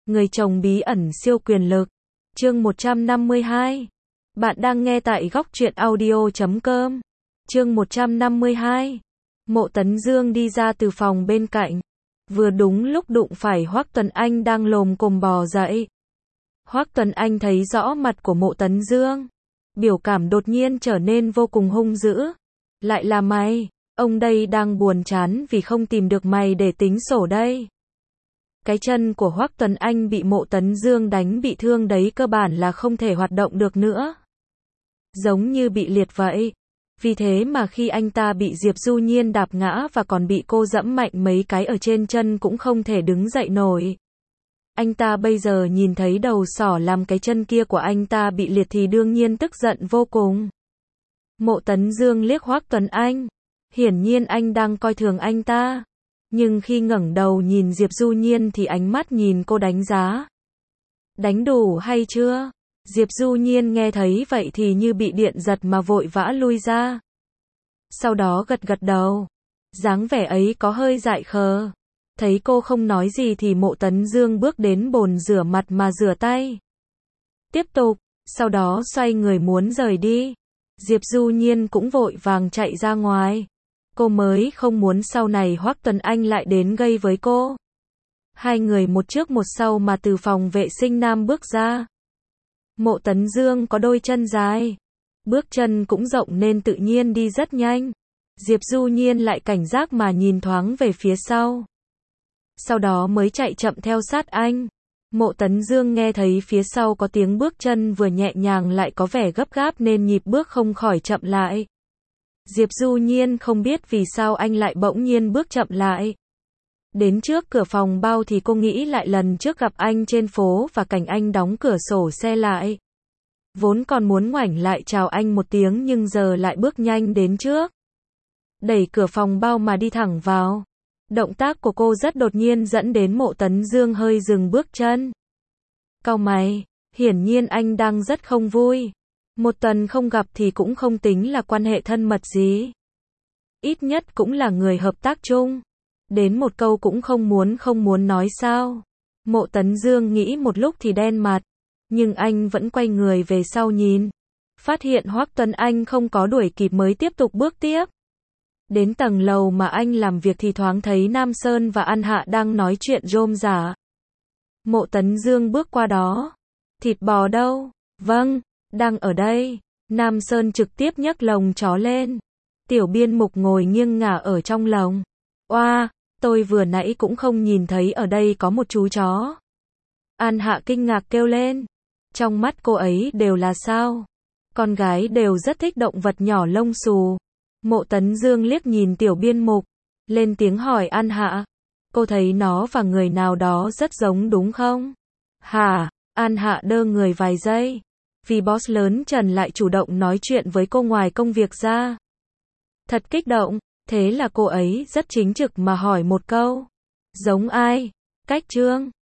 Người chồng bí ẩn siêu quyền lực. Chương 152. Bạn đang nghe tại góc truyện audio.com. Chương 152. Mộ Tấn Dương đi ra từ phòng bên cạnh. Vừa đúng lúc đụng phải Hoắc Tuấn Anh đang lồm cồm bò dậy. Hoắc Tuấn Anh thấy rõ mặt của Mộ Tấn Dương. Biểu cảm đột nhiên trở nên vô cùng hung dữ. Lại là mày, ông đây đang buồn chán vì không tìm được mày để tính sổ đây. Cái chân của Hoắc Tuấn Anh bị Mộ Tấn Dương đánh bị thương đấy, cơ bản là không thể hoạt động được nữa. Giống như bị liệt vậy. Vì thế mà khi anh ta bị Diệp Du Nhiên đạp ngã và còn bị cô giẫm mạnh mấy cái ở trên chân cũng không thể đứng dậy nổi. Anh ta bây giờ nhìn thấy đầu sỏ làm cái chân kia của anh ta bị liệt thì đương nhiên tức giận vô cùng. Mộ Tấn Dương liếc Hoắc Tuấn Anh. Hiển nhiên anh đang coi thường anh ta. Nhưng khi ngẩng đầu nhìn Diệp Du Nhiên thì ánh mắt nhìn cô đánh giá. Đánh đủ hay chưa? Diệp Du Nhiên nghe thấy vậy thì như bị điện giật mà vội vã lui ra. Sau đó gật gật đầu. Dáng vẻ ấy có hơi dại khờ. Thấy cô không nói gì thì Mộ Tấn Dương bước đến bồn rửa mặt mà rửa tay. Tiếp tục, sau đó xoay người muốn rời đi. Diệp Du Nhiên cũng vội vàng chạy ra ngoài. Cô mới không muốn sau này Hoắc Tuấn Anh lại đến gây với cô. Hai người một trước một sau mà từ phòng vệ sinh nam bước ra. Mộ Tấn Dương có đôi chân dài. Bước chân cũng rộng nên tự nhiên đi rất nhanh. Diệp Du Nhiên lại cảnh giác mà nhìn thoáng về phía sau. Sau đó mới chạy chậm theo sát anh. Mộ Tấn Dương nghe thấy phía sau có tiếng bước chân vừa nhẹ nhàng lại có vẻ gấp gáp nên nhịp bước không khỏi chậm lại. Diệp Du Nhiên không biết vì sao anh lại bỗng nhiên bước chậm lại. Đến trước cửa phòng bao thì cô nghĩ lại lần trước gặp anh trên phố và cảnh anh đóng cửa sổ xe lại. Vốn còn muốn ngoảnh lại chào anh một tiếng nhưng giờ lại bước nhanh đến trước. Đẩy cửa phòng bao mà đi thẳng vào. Động tác của cô rất đột nhiên dẫn đến Mộ Tấn Dương hơi dừng bước chân. Cau mày, hiển nhiên anh đang rất không vui. Một tuần không gặp thì cũng không tính là quan hệ thân mật gì. Ít nhất cũng là người hợp tác chung. Đến một câu cũng không muốn nói sao. Mộ Tấn Dương nghĩ một lúc thì đen mặt. Nhưng anh vẫn quay người về sau nhìn. Phát hiện Hoắc Tuấn Anh không có đuổi kịp mới tiếp tục bước tiếp. Đến tầng lầu mà anh làm việc thì thoáng thấy Nam Sơn và An Hạ đang nói chuyện rôm rả. Mộ Tấn Dương bước qua đó. Thịt bò đâu? Vâng, đang ở đây. Nam Sơn trực tiếp nhấc lồng chó lên. Tiểu Biên Mục ngồi nghiêng ngả ở trong lồng. Oa, tôi vừa nãy cũng không nhìn thấy ở đây có một chú chó. An Hạ kinh ngạc kêu lên. Trong mắt cô ấy đều là sao? Con gái đều rất thích động vật nhỏ lông xù. Mộ Tấn Dương liếc nhìn Tiểu Biên Mục. Lên tiếng hỏi An Hạ. Cô thấy nó và người nào đó rất giống đúng không? Hả? An Hạ đơ người vài giây. Vì boss lớn Trần lại chủ động nói chuyện với cô ngoài công việc ra. Thật kích động. Thế là cô ấy rất chính trực mà hỏi một câu. Giống ai? Cách Trương.